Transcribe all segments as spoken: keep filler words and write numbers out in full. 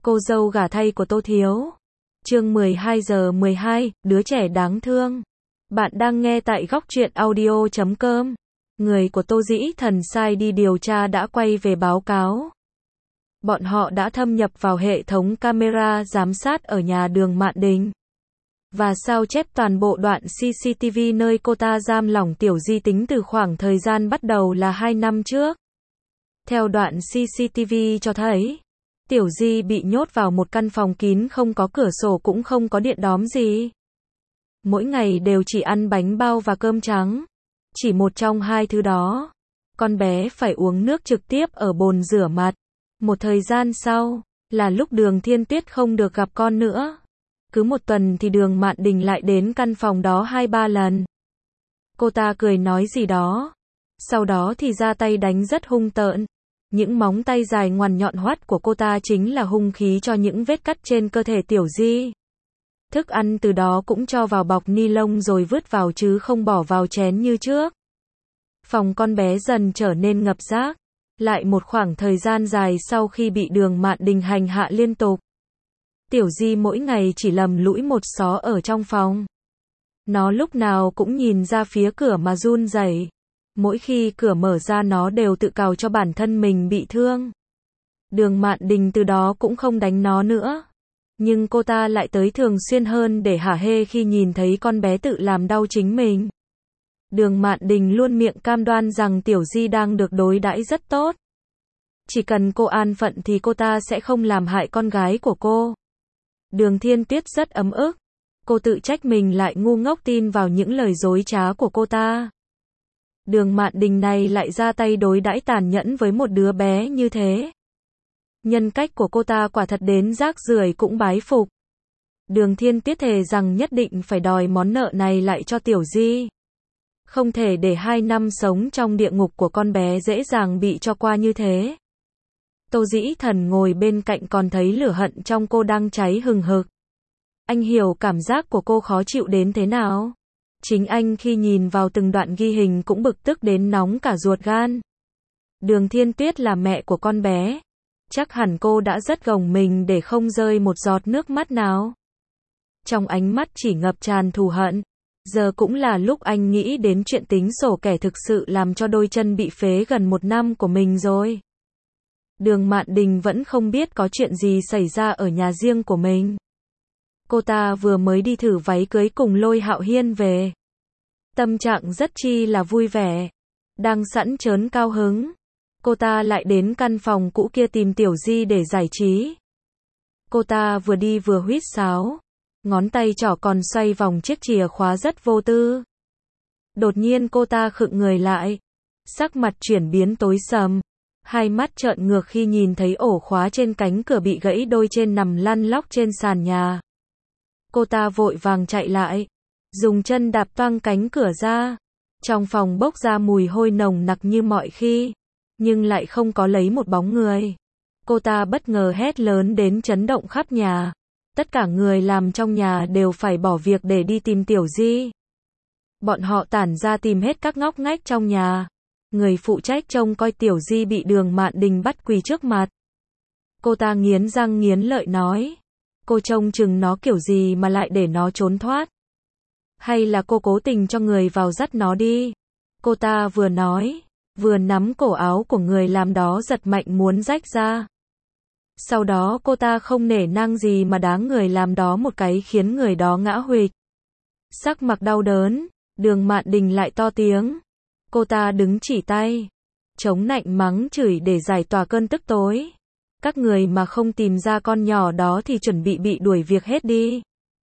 Cô dâu gả thay của Tô Thiếu. Chương mười hai giờ mười hai, đứa trẻ đáng thương. Bạn đang nghe tại góc truyện audio chấm com. Người của Tô Dĩ Thần sai đi điều tra đã quay về báo cáo. Bọn họ đã thâm nhập vào hệ thống camera giám sát ở nhà Đường Mạn Đình và sao chép toàn bộ đoạn xê xê tê vê nơi cô ta giam lỏng Tiểu Di tính từ khoảng thời gian bắt đầu là hai năm trước. Theo đoạn xê xê tê vê cho thấy, Tiểu Di bị nhốt vào một căn phòng kín không có cửa sổ cũng không có điện đóm gì. Mỗi ngày đều chỉ ăn bánh bao và cơm trắng. Chỉ một trong hai thứ đó. Con bé phải uống nước trực tiếp ở bồn rửa mặt. Một thời gian sau, là lúc Đường Thiên Tuyết không được gặp con nữa. Cứ một tuần thì Đường Mạn Đình lại đến căn phòng đó hai ba lần. Cô ta cười nói gì đó. Sau đó thì ra tay đánh rất hung tợn. Những móng tay dài ngoằn nhọn hoắt của cô ta chính là hung khí cho những vết cắt trên cơ thể Tiểu Di. Thức ăn từ đó cũng cho vào bọc ni lông rồi vứt vào chứ không bỏ vào chén như trước. Phòng con bé dần trở nên ngập rác. Lại một khoảng thời gian dài sau khi bị Đường Mạn Đình hành hạ liên tục. Tiểu Di mỗi ngày chỉ lầm lũi một xó ở trong phòng. Nó lúc nào cũng nhìn ra phía cửa mà run rẩy. Mỗi khi cửa mở ra nó đều tự cào cho bản thân mình bị thương. Đường Mạn Đình từ đó cũng không đánh nó nữa. Nhưng cô ta lại tới thường xuyên hơn để hả hê khi nhìn thấy con bé tự làm đau chính mình. Đường Mạn Đình luôn miệng cam đoan rằng Tiểu Di đang được đối đãi rất tốt. Chỉ cần cô an phận thì cô ta sẽ không làm hại con gái của cô. Đường Thiên Tuyết rất ấm ức. Cô tự trách mình lại ngu ngốc tin vào những lời dối trá của cô ta. Đường Mạn Đình này lại ra tay đối đãi tàn nhẫn với một đứa bé như thế. Nhân cách của cô ta quả thật đến rác rưởi cũng bái phục. Đường Thiên Tuyết thề rằng nhất định phải đòi món nợ này lại cho Tiểu Di. Không thể để hai năm sống trong địa ngục của con bé dễ dàng bị cho qua như thế. Tô Dĩ Thần ngồi bên cạnh còn thấy lửa hận trong cô đang cháy hừng hực. Anh hiểu cảm giác của cô khó chịu đến thế nào. Chính anh khi nhìn vào từng đoạn ghi hình cũng bực tức đến nóng cả ruột gan. Đường Thiên Tuyết là mẹ của con bé. Chắc hẳn cô đã rất gồng mình để không rơi một giọt nước mắt nào. Trong ánh mắt chỉ ngập tràn thù hận. Giờ cũng là lúc anh nghĩ đến chuyện tính sổ kẻ thực sự làm cho đôi chân bị phế gần một năm của mình rồi. Đường Mạn Đình vẫn không biết có chuyện gì xảy ra ở nhà riêng của mình. Cô ta vừa mới đi thử váy cưới cùng Lôi Hạo Hiên về. Tâm trạng rất chi là vui vẻ. Đang sẵn chớn cao hứng. Cô ta lại đến căn phòng cũ kia tìm Tiểu Di để giải trí. Cô ta vừa đi vừa huýt sáo. Ngón tay trỏ còn xoay vòng chiếc chìa khóa rất vô tư. Đột nhiên cô ta khựng người lại. Sắc mặt chuyển biến tối sầm. Hai mắt trợn ngược khi nhìn thấy ổ khóa trên cánh cửa bị gãy đôi trên nằm lăn lóc trên sàn nhà. Cô ta vội vàng chạy lại. Dùng chân đạp toang cánh cửa ra. Trong phòng bốc ra mùi hôi nồng nặc như mọi khi. Nhưng lại không có lấy một bóng người. Cô ta bất ngờ hét lớn đến chấn động khắp nhà. Tất cả người làm trong nhà đều phải bỏ việc để đi tìm Tiểu Di. Bọn họ tản ra tìm hết các ngóc ngách trong nhà. Người phụ trách trông coi Tiểu Di bị Đường Mạn Đình bắt quỳ trước mặt. Cô ta nghiến răng nghiến lợi nói. Cô trông chừng nó kiểu gì mà lại để nó trốn thoát. Hay là cô cố tình cho người vào dắt nó đi. Cô ta vừa nói, vừa nắm cổ áo của người làm đó giật mạnh muốn rách ra. Sau đó cô ta không nể nang gì mà đá người làm đó một cái khiến người đó ngã huỵch. Sắc mặt đau đớn, Đường Mạn Đình lại to tiếng. Cô ta đứng chỉ tay, chống nạnh mắng chửi để giải tỏa cơn tức tối. Các người mà không tìm ra con nhỏ đó thì chuẩn bị bị đuổi việc hết đi.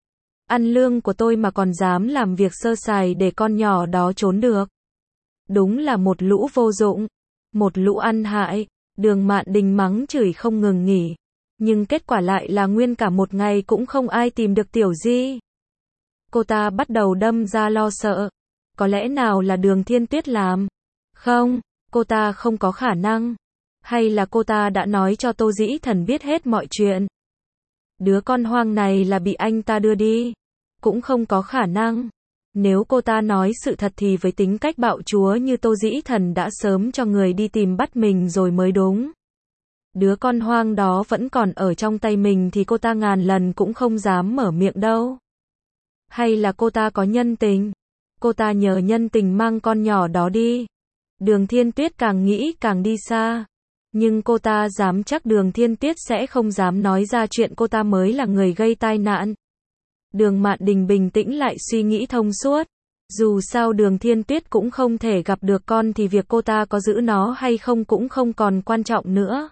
Ăn lương của tôi mà còn dám làm việc sơ sài để con nhỏ đó trốn được. Đúng là một lũ vô dụng, một lũ ăn hại. Đường Mạn Đình mắng chửi không ngừng nghỉ. Nhưng kết quả lại là nguyên cả một ngày cũng không ai tìm được Tiểu Di. Cô ta bắt đầu đâm ra lo sợ. Có lẽ nào là Đường Thiên Tuyết làm? Không, cô ta không có khả năng. Hay là cô ta đã nói cho Tô Dĩ Thần biết hết mọi chuyện? Đứa con hoang này là bị anh ta đưa đi. Cũng không có khả năng. Nếu cô ta nói sự thật thì với tính cách bạo chúa như Tô Dĩ Thần đã sớm cho người đi tìm bắt mình rồi mới đúng. Đứa con hoang đó vẫn còn ở trong tay mình thì cô ta ngàn lần cũng không dám mở miệng đâu. Hay là cô ta có nhân tình? Cô ta nhờ nhân tình mang con nhỏ đó đi. Đường Thiên Tuyết càng nghĩ càng đi xa. Nhưng cô ta dám chắc Đường Thiên Tuyết sẽ không dám nói ra chuyện cô ta mới là người gây tai nạn. Đường Mạn Đình bình tĩnh lại suy nghĩ thông suốt. Dù sao Đường Thiên Tuyết cũng không thể gặp được con thì việc cô ta có giữ nó hay không cũng không còn quan trọng nữa.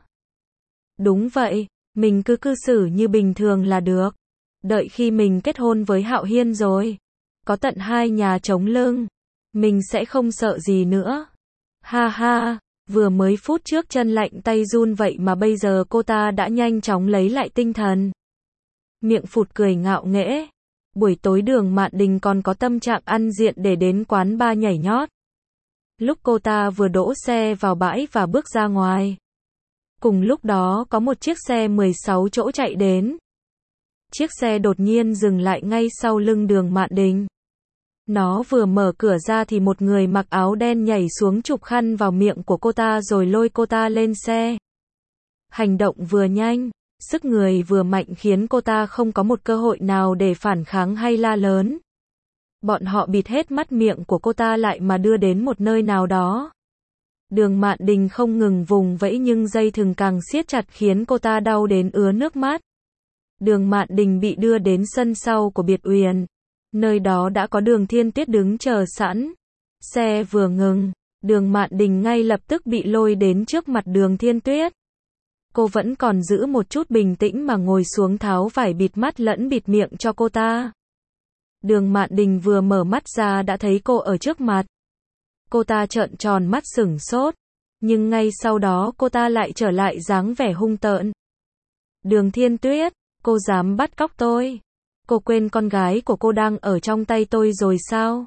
Đúng vậy, mình cứ cư xử như bình thường là được. Đợi khi mình kết hôn với Hạo Hiên rồi, có tận hai nhà chống lưng, mình sẽ không sợ gì nữa. Ha ha, vừa mới phút trước chân lạnh tay run vậy mà bây giờ cô ta đã nhanh chóng lấy lại tinh thần. Miệng phụt cười ngạo nghễ. Buổi tối Đường Mạn Đình còn có tâm trạng ăn diện để đến quán bar nhảy nhót. Lúc cô ta vừa đỗ xe vào bãi và bước ra ngoài, cùng lúc đó có một chiếc xe mười sáu chỗ chạy đến. Chiếc xe đột nhiên dừng lại ngay sau lưng Đường Mạn Đình. Nó vừa mở cửa ra thì một người mặc áo đen nhảy xuống chụp khăn vào miệng của cô ta rồi lôi cô ta lên xe. Hành động vừa nhanh, sức người vừa mạnh khiến cô ta không có một cơ hội nào để phản kháng hay la lớn. Bọn họ bịt hết mắt miệng của cô ta lại mà đưa đến một nơi nào đó. Đường Mạn Đình không ngừng vùng vẫy nhưng dây thừng càng siết chặt khiến cô ta đau đến ứa nước mắt. Đường Mạn Đình bị đưa đến sân sau của biệt uyển. Nơi đó đã có Đường Thiên Tuyết đứng chờ sẵn. Xe vừa ngừng, Đường Mạn Đình ngay lập tức bị lôi đến trước mặt Đường Thiên Tuyết. Cô vẫn còn giữ một chút bình tĩnh mà ngồi xuống tháo vải bịt mắt lẫn bịt miệng cho cô ta. Đường Mạn Đình vừa mở mắt ra đã thấy cô ở trước mặt. Cô ta trợn tròn mắt sửng sốt, nhưng ngay sau đó cô ta lại trở lại dáng vẻ hung tợn. Đường Thiên Tuyết, cô dám bắt cóc tôi? Cô quên con gái của cô đang ở trong tay tôi rồi sao?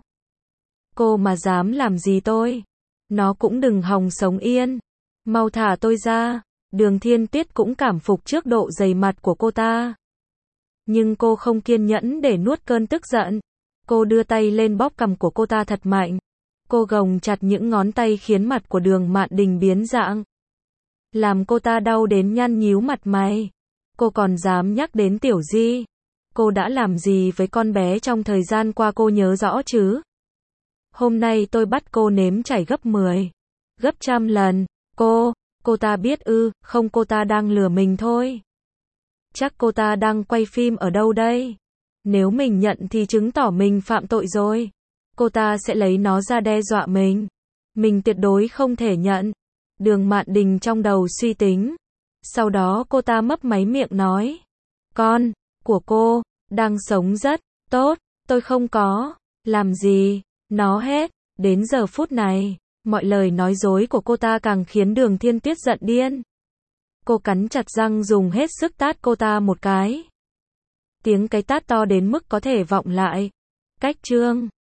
Cô mà dám làm gì tôi? Nó cũng đừng hòng sống yên. Mau thả tôi ra. Đường Thiên Tuyết cũng cảm phục trước độ dày mặt của cô ta. Nhưng cô không kiên nhẫn để nuốt cơn tức giận. Cô đưa tay lên bóp cằm của cô ta thật mạnh. Cô gồng chặt những ngón tay khiến mặt của Đường Mạn Đình biến dạng. Làm cô ta đau đến nhăn nhíu mặt mày. Cô còn dám nhắc đến Tiểu Di. Cô đã làm gì với con bé trong thời gian qua cô nhớ rõ chứ? Hôm nay tôi bắt cô nếm trải gấp mười, gấp trăm lần. Cô, cô ta biết ư, không cô ta đang lừa mình thôi. Chắc cô ta đang quay phim ở đâu đây? Nếu mình nhận thì chứng tỏ mình phạm tội rồi. Cô ta sẽ lấy nó ra đe dọa mình. Mình tuyệt đối không thể nhận. Đường Mạn Đình trong đầu suy tính. Sau đó cô ta mấp máy miệng nói. Con của cô đang sống rất tốt, tôi không có làm gì nó hết. Đến giờ phút này, mọi lời nói dối của cô ta càng khiến Đường Thiên Tuyết giận điên. Cô cắn chặt răng dùng hết sức tát cô ta một cái. Tiếng cái tát to đến mức có thể vọng lại. Cách chương